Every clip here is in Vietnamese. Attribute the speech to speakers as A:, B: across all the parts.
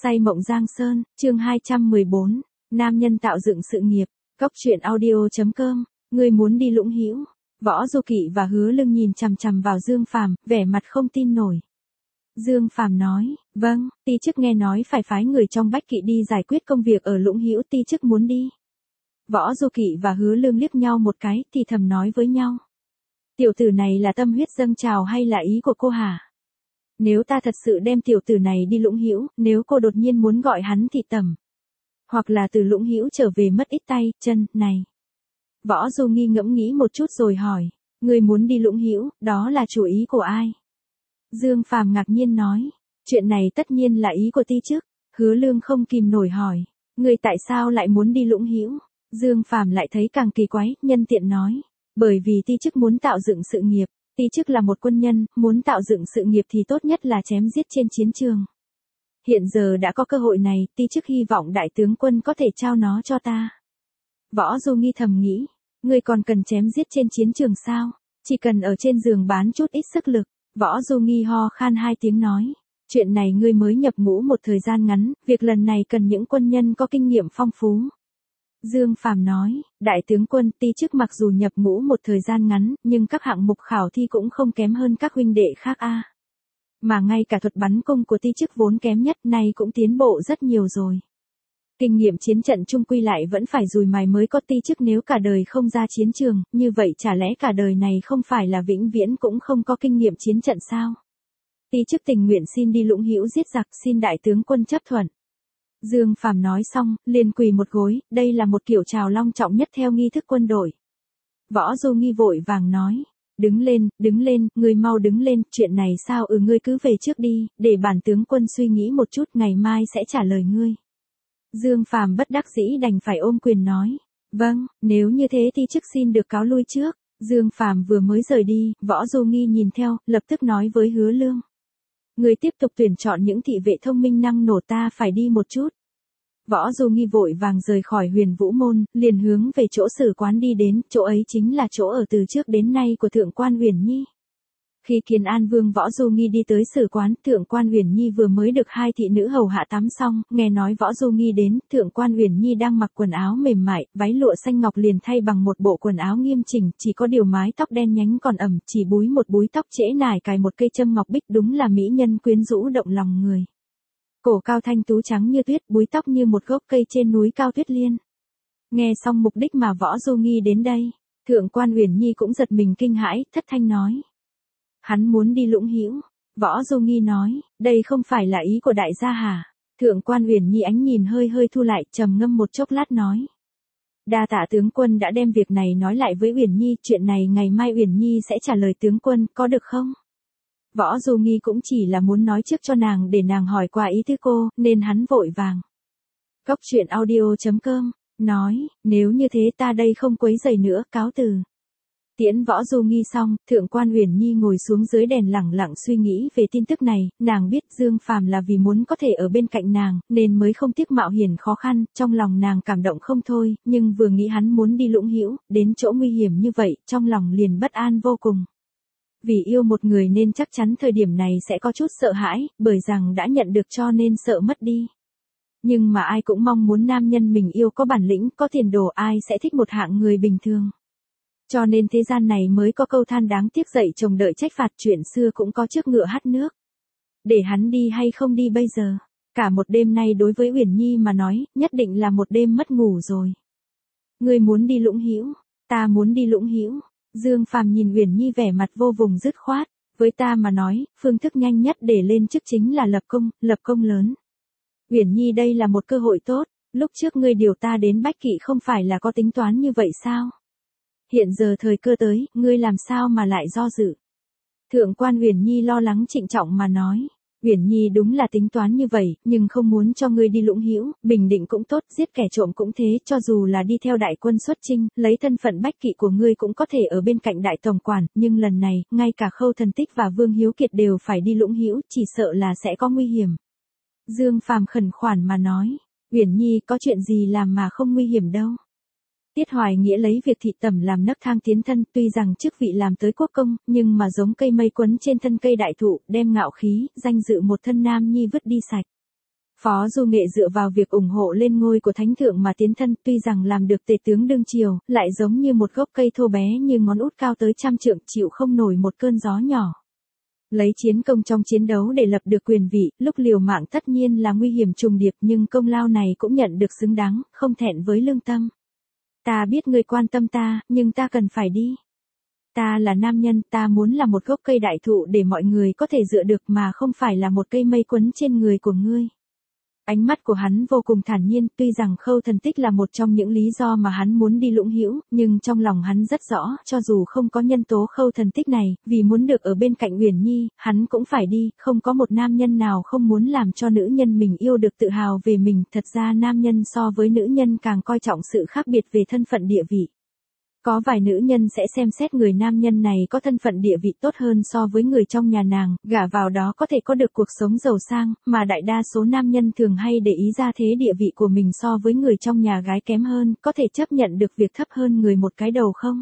A: Say mộng Giang Sơn, chương 214, nam nhân tạo dựng sự nghiệp, Cóc truyện audio.com, ngươi muốn đi Lũng Hữu. Võ Du Kỵ và Hứa Lương nhìn chằm chằm vào Dương Phàm, vẻ mặt không tin nổi. Dương Phàm nói, vâng, ti chức nghe nói phải phái người trong Bách Kỵ đi giải quyết công việc ở Lũng Hữu, ti chức muốn đi. Võ Du Kỵ và Hứa Lương liếc nhau một cái, thì thầm nói với nhau. Tiểu tử này là tâm huyết dâng trào hay là ý của cô hả? Nếu ta thật sự đem tiểu tử này đi Lũng Hữu, nếu cô đột nhiên muốn gọi hắn thị tẩm, hoặc là từ Lũng Hữu trở về mất ít tay, chân, này. Võ Du Nghi ngẫm nghĩ một chút rồi hỏi, ngươi muốn đi Lũng Hữu, đó là chủ ý của ai? Dương Phàm ngạc nhiên nói, chuyện này tất nhiên là ý của ti chức. Hứa Lương không kìm nổi hỏi, ngươi tại sao lại muốn đi Lũng Hữu? Dương Phàm lại thấy càng kỳ quái, nhân tiện nói, bởi vì ti chức muốn tạo dựng sự nghiệp. Ti chức là một quân nhân, muốn tạo dựng sự nghiệp thì tốt nhất là chém giết trên chiến trường. Hiện giờ đã có cơ hội này, ti chức hy vọng đại tướng quân có thể trao nó cho ta. Võ Du Nghi thầm nghĩ, ngươi còn cần chém giết trên chiến trường sao? Chỉ cần ở trên giường bán chút ít sức lực. Võ Du Nghi ho khan 2 tiếng nói, chuyện này ngươi mới nhập ngũ một thời gian ngắn, việc lần này cần những quân nhân có kinh nghiệm phong phú. Dương Phàm nói, đại tướng quân, ti chức mặc dù nhập ngũ một thời gian ngắn, nhưng các hạng mục khảo thi cũng không kém hơn các huynh đệ khác a. Mà ngay cả thuật bắn cung của ti chức vốn kém nhất này cũng tiến bộ rất nhiều rồi. Kinh nghiệm chiến trận chung quy lại vẫn phải dùi mài mới có. Ti chức nếu cả đời không ra chiến trường, như vậy chả lẽ cả đời này không phải là vĩnh viễn cũng không có kinh nghiệm chiến trận sao? Ti chức tình nguyện xin đi Lũng Hữu giết giặc, xin đại tướng quân chấp thuận. Dương Phàm nói xong, liền quỳ một gối, đây là một kiểu chào long trọng nhất theo nghi thức quân đội. Võ Du Nghi vội vàng nói, đứng lên, ngươi mau đứng lên, chuyện này sao ngươi cứ về trước đi, để bản tướng quân suy nghĩ một chút, ngày mai sẽ trả lời ngươi. Dương Phàm bất đắc dĩ đành phải ôm quyền nói, vâng, nếu như thế thì chức xin được cáo lui trước. Dương Phàm vừa mới rời đi, Võ Du Nghi nhìn theo, lập tức nói với Hứa Lương. Người tiếp tục tuyển chọn những thị vệ thông minh năng nổ, ta phải đi một chút. Võ Du Nghi vội vàng rời khỏi Huyền Vũ Môn, liền hướng về chỗ sử quán đi đến, chỗ ấy chính là chỗ ở từ trước đến nay của Thượng quan Uyển Nhi. Khi Kiến An Vương Võ Du Nghi đi tới sử quán, Thượng quan Uyển Nhi vừa mới được 2 thị nữ hầu hạ tắm xong, nghe nói Võ Du Nghi đến, Thượng quan Uyển Nhi đang mặc quần áo mềm mại, váy lụa xanh ngọc liền thay bằng một bộ quần áo nghiêm chỉnh, chỉ có điều mái tóc đen nhánh còn ẩm, chỉ búi một búi tóc trễ nải cài một cây châm ngọc bích, đúng là mỹ nhân quyến rũ động lòng người. Cổ cao thanh tú trắng như tuyết, búi tóc như một gốc cây trên núi cao tuyết liên. Nghe xong mục đích mà Võ Du Nghi đến đây, Thượng quan Uyển Nhi cũng giật mình kinh hãi, thất thanh nói. Hắn muốn đi Lũng Hữu. Võ Du Nghi nói, đây không phải là ý của đại gia hả? Thượng quan Uyển Nhi ánh nhìn hơi thu lại, trầm ngâm một chốc lát nói. Đa tạ tướng quân đã đem việc này nói lại với Uyển Nhi, chuyện này ngày mai Uyển Nhi sẽ trả lời tướng quân, có được không? Võ Du Nghi cũng chỉ là muốn nói trước cho nàng để nàng hỏi qua ý tứ cô, nên hắn vội vàng. Cóc truyện audio.com, nói, nếu như thế ta đây không quấy rầy nữa, cáo từ. Tiễn Võ Du Nghi xong, Thượng quan Uyển Nhi ngồi xuống dưới đèn lẳng lặng suy nghĩ về tin tức này, nàng biết Dương Phàm là vì muốn có thể ở bên cạnh nàng, nên mới không tiếc mạo hiểm khó khăn, trong lòng nàng cảm động không thôi, nhưng vừa nghĩ hắn muốn đi Lũng Hữu, đến chỗ nguy hiểm như vậy, trong lòng liền bất an vô cùng. Vì yêu một người nên chắc chắn thời điểm này sẽ có chút sợ hãi, bởi rằng đã nhận được cho nên sợ mất đi. Nhưng mà ai cũng mong muốn nam nhân mình yêu có bản lĩnh, có tiền đồ, ai sẽ thích một hạng người bình thường. Cho nên thế gian này mới có câu than đáng tiếc dậy chồng đợi trách phạt, chuyện xưa cũng có trước ngựa hắt nước. Để hắn đi hay không đi bây giờ? Cả một đêm nay đối với Uyển Nhi mà nói, nhất định là một đêm mất ngủ rồi. Ngươi muốn đi Lũng Hữu, ta muốn đi Lũng Hữu. Dương Phàm nhìn Uyển Nhi vẻ mặt vô cùng dứt khoát, với ta mà nói, phương thức nhanh nhất để lên chức chính là lập công lớn. Uyển Nhi đây là một cơ hội tốt, lúc trước ngươi điều ta đến Bách Kỵ không phải là có tính toán như vậy sao? Hiện giờ thời cơ tới, ngươi làm sao mà lại do dự? Thượng quan Uyển Nhi lo lắng trịnh trọng mà nói, Uyển Nhi đúng là tính toán như vậy, nhưng không muốn cho ngươi đi Lũng Hữu, bình định cũng tốt, giết kẻ trộm cũng thế, cho dù là đi theo đại quân xuất chinh, lấy thân phận Bách Kỵ của ngươi cũng có thể ở bên cạnh đại tổng quản, nhưng lần này, ngay cả Khâu Thần Tích và Vương Hiếu Kiệt đều phải đi Lũng Hữu, chỉ sợ là sẽ có nguy hiểm. Dương Phàm khẩn khoản mà nói, Uyển Nhi có chuyện gì làm mà không nguy hiểm đâu. Tiết Hoài Nghĩa lấy việc thị tẩm làm nấc thang tiến thân, tuy rằng chức vị làm tới quốc công, nhưng mà giống cây mây quấn trên thân cây đại thụ, đem ngạo khí, danh dự một thân nam nhi vứt đi sạch. Phó Du Nghệ dựa vào việc ủng hộ lên ngôi của thánh thượng mà tiến thân, tuy rằng làm được tể tướng đương triều, lại giống như một gốc cây thô bé như ngón út cao tới 100 trượng, chịu không nổi một cơn gió nhỏ. Lấy chiến công trong chiến đấu để lập được quyền vị, lúc liều mạng tất nhiên là nguy hiểm trùng điệp, nhưng công lao này cũng nhận được xứng đáng, không thẹn với lương tâm. Ta biết ngươi quan tâm ta, nhưng ta cần phải đi. Ta là nam nhân, ta muốn là một gốc cây đại thụ để mọi người có thể dựa được mà không phải là một cây mây quấn trên người của ngươi. Ánh mắt của hắn vô cùng thản nhiên, tuy rằng Khâu Thần Tích là một trong những lý do mà hắn muốn đi Lũng Hữu, nhưng trong lòng hắn rất rõ, cho dù không có nhân tố Khâu Thần Tích này, vì muốn được ở bên cạnh Uyển Nhi, hắn cũng phải đi, không có một nam nhân nào không muốn làm cho nữ nhân mình yêu được tự hào về mình, thật ra nam nhân so với nữ nhân càng coi trọng sự khác biệt về thân phận địa vị. Có vài nữ nhân sẽ xem xét người nam nhân này có thân phận địa vị tốt hơn so với người trong nhà nàng, gả vào đó có thể có được cuộc sống giàu sang, mà đại đa số nam nhân thường hay để ý ra thế địa vị của mình so với người trong nhà gái kém hơn, có thể chấp nhận được việc thấp hơn người một cái đầu không?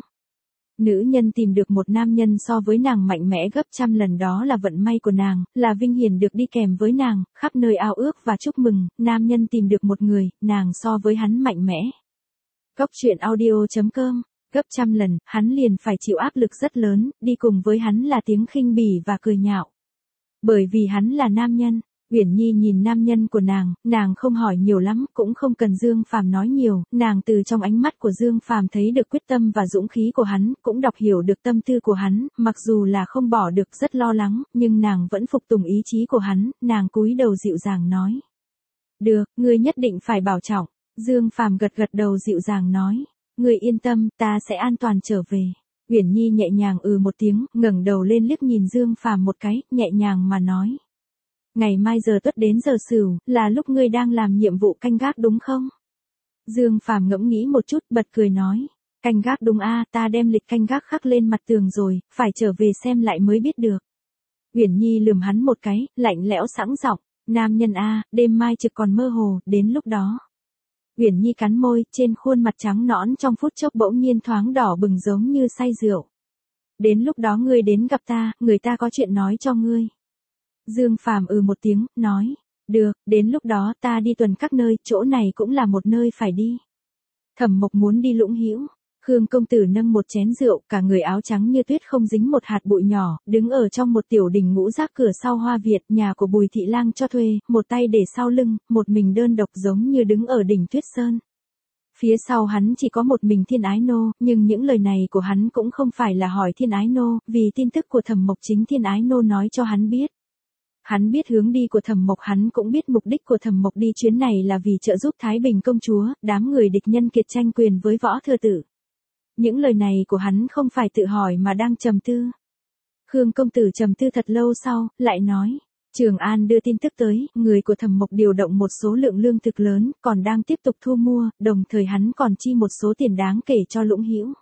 A: Nữ nhân tìm được một nam nhân so với nàng mạnh mẽ gấp 100 lần đó là vận may của nàng, là vinh hiển được đi kèm với nàng, khắp nơi ao ước và chúc mừng, nam nhân tìm được một người, nàng so với hắn mạnh mẽ. Góc truyện audio.com Gấp 100 lần, hắn liền phải chịu áp lực rất lớn, đi cùng với hắn là tiếng khinh bỉ và cười nhạo. Bởi vì hắn là nam nhân, Uyển Nhi nhìn nam nhân của nàng không hỏi nhiều lắm, cũng không cần Dương Phàm nói nhiều, nàng từ trong ánh mắt của Dương Phàm thấy được quyết tâm và dũng khí của hắn, cũng đọc hiểu được tâm tư của hắn, mặc dù là không bỏ được rất lo lắng, nhưng nàng vẫn phục tùng ý chí của hắn, nàng cúi đầu dịu dàng nói. Được, ngươi nhất định phải bảo trọng, Dương Phàm gật gật đầu dịu dàng nói. Ngươi yên tâm, ta sẽ an toàn trở về. Uyển Nhi nhẹ nhàng một tiếng, ngẩng đầu lên liếc nhìn Dương Phàm một cái, nhẹ nhàng mà nói. Ngày mai giờ Tuất đến giờ Sửu, là lúc ngươi đang làm nhiệm vụ canh gác đúng không? Dương Phàm ngẫm nghĩ một chút, bật cười nói. Canh gác đúng a, ta đem lịch canh gác khắc lên mặt tường rồi, phải trở về xem lại mới biết được. Uyển Nhi lườm hắn một cái, lạnh lẽo sẵn giọng. Nam nhân a, đêm mai trực còn mơ hồ, đến lúc đó. Uyển Nhi cắn môi, trên khuôn mặt trắng nõn trong phút chốc bỗng nhiên thoáng đỏ bừng giống như say rượu. Đến lúc đó ngươi đến gặp ta, người ta có chuyện nói cho ngươi. Dương Phàm một tiếng, nói. Được, đến lúc đó ta đi tuần các nơi, chỗ này cũng là một nơi phải đi. Thẩm Mộc muốn đi Lũng Hữu. Khương công tử nâng một chén rượu, cả người áo trắng như tuyết không dính một hạt bụi nhỏ, đứng ở trong một tiểu đình ngũ giác cửa sau Hoa Việt, nhà của Bùi Thị Lang cho thuê, một tay để sau lưng, một mình đơn độc giống như đứng ở đỉnh Tuyết Sơn. Phía sau hắn chỉ có một mình Thiên Ái Nô, nhưng những lời này của hắn cũng không phải là hỏi Thiên Ái Nô, vì tin tức của Thẩm Mộc chính Thiên Ái Nô nói cho hắn biết. Hắn biết hướng đi của Thẩm Mộc, hắn cũng biết mục đích của Thẩm Mộc đi chuyến này là vì trợ giúp Thái Bình công chúa, đám người địch nhân kiệt tranh quyền với Võ Thừa Tử. Những lời này của hắn không phải tự hỏi mà đang trầm tư. Khương công tử trầm tư thật lâu sau, lại nói. Trường An đưa tin tức tới, người của Thẩm Mộc điều động một số lượng lương thực lớn, còn đang tiếp tục thu mua, đồng thời hắn còn chi một số tiền đáng kể cho Lũng Hữu.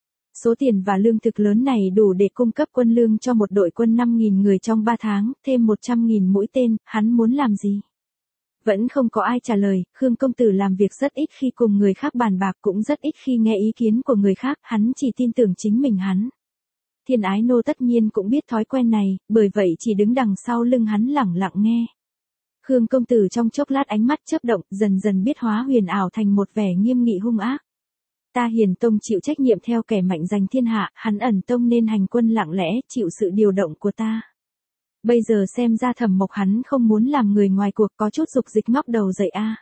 A: Số tiền và lương thực lớn này đủ để cung cấp quân lương cho một đội quân 5.000 người trong 3 tháng, thêm 100.000 mũi tên, hắn muốn làm gì? Vẫn không có ai trả lời, Khương công tử làm việc rất ít khi cùng người khác bàn bạc, cũng rất ít khi nghe ý kiến của người khác, hắn chỉ tin tưởng chính mình hắn. Thiên Ái Nô tất nhiên cũng biết thói quen này, bởi vậy chỉ đứng đằng sau lưng hắn lẳng lặng nghe. Khương công tử trong chốc lát ánh mắt chớp động, dần dần biết hóa huyền ảo thành một vẻ nghiêm nghị hung ác. Ta Hiền Tông chịu trách nhiệm theo kẻ mạnh giành thiên hạ, hắn Ẩn Tông nên hành quân lặng lẽ, chịu sự điều động của ta. Bây giờ xem ra Thẩm Mộc hắn không muốn làm người ngoài cuộc, có chút dục dịch ngóc đầu dậy a.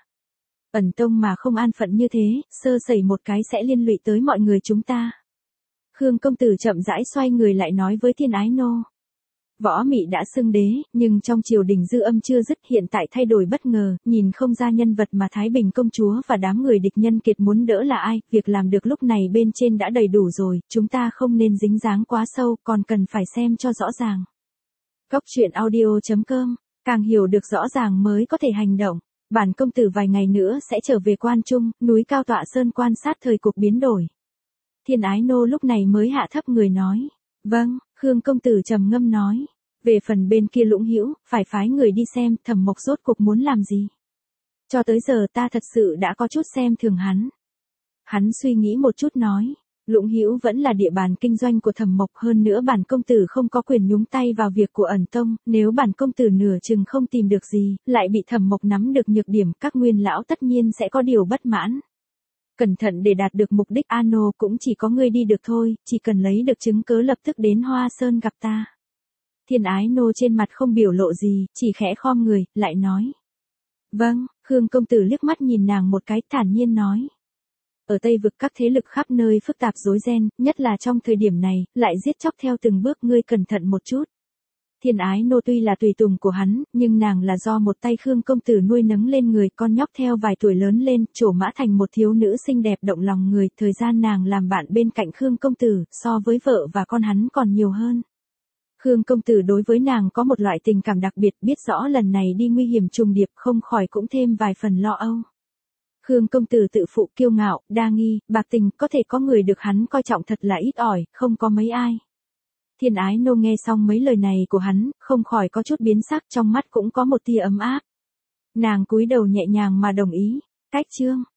A: Ẩn Tông mà không an phận như thế, sơ sẩy một cái sẽ liên lụy tới mọi người chúng ta. Khương công tử chậm rãi xoay người lại nói với Thiên Ái Nô. Võ Mị đã xưng đế, nhưng trong triều đình dư âm chưa dứt, hiện tại thay đổi bất ngờ, nhìn không ra nhân vật mà Thái Bình công chúa và đám người địch nhân kiệt muốn đỡ là ai, việc làm được lúc này bên trên đã đầy đủ rồi, chúng ta không nên dính dáng quá sâu, còn cần phải xem cho rõ ràng. Góc truyện audio.com, càng hiểu được rõ ràng mới có thể hành động. Bản công tử vài ngày nữa sẽ trở về Quan Trung, núi Cao Tọa Sơn quan sát thời cục biến đổi. Thiên Ái Nô lúc này mới hạ thấp người nói. Vâng, Khương công tử trầm ngâm nói. Về phần bên kia Lũng Hữu, phải phái người đi xem Thẩm Mộc rốt cuộc muốn làm gì. Cho tới giờ ta thật sự đã có chút xem thường hắn. Hắn suy nghĩ một chút nói. Lũng Hữu vẫn là địa bàn kinh doanh của Thẩm Mộc, hơn nữa bản công tử không có quyền nhúng tay vào việc của ẩn tông, nếu bản công tử nửa chừng không tìm được gì, lại bị Thẩm Mộc nắm được nhược điểm, các nguyên lão tất nhiên sẽ có điều bất mãn. Cẩn thận để đạt được mục đích, Ano cũng chỉ có ngươi đi được thôi, chỉ cần lấy được chứng cớ lập tức đến Hoa Sơn gặp ta. Thiên Ái Nô trên mặt không biểu lộ gì, chỉ khẽ khom người, lại nói. Vâng, Khương công tử liếc mắt nhìn nàng một cái, thản nhiên nói. Ở Tây Vực các thế lực khắp nơi phức tạp rối ren, nhất là trong thời điểm này, lại giết chóc theo từng bước, ngươi cẩn thận một chút. Thiên Ái Nô tuy là tùy tùng của hắn, nhưng nàng là do một tay Khương công tử nuôi nấng lên người, con nhóc theo vài tuổi lớn lên, trổ mã thành một thiếu nữ xinh đẹp động lòng người, thời gian nàng làm bạn bên cạnh Khương công tử, so với vợ và con hắn còn nhiều hơn. Khương công tử đối với nàng có một loại tình cảm đặc biệt, biết rõ lần này đi nguy hiểm trùng điệp, không khỏi cũng thêm vài phần lo âu. Khương công tử tự phụ kiêu ngạo, đa nghi, bạc tình, có thể có người được hắn coi trọng thật là ít ỏi, không có mấy ai. Thiên Ái Nô nghe xong mấy lời này của hắn, không khỏi có chút biến sắc, trong mắt cũng có một tia ấm áp. Nàng cúi đầu nhẹ nhàng mà đồng ý. Cách chương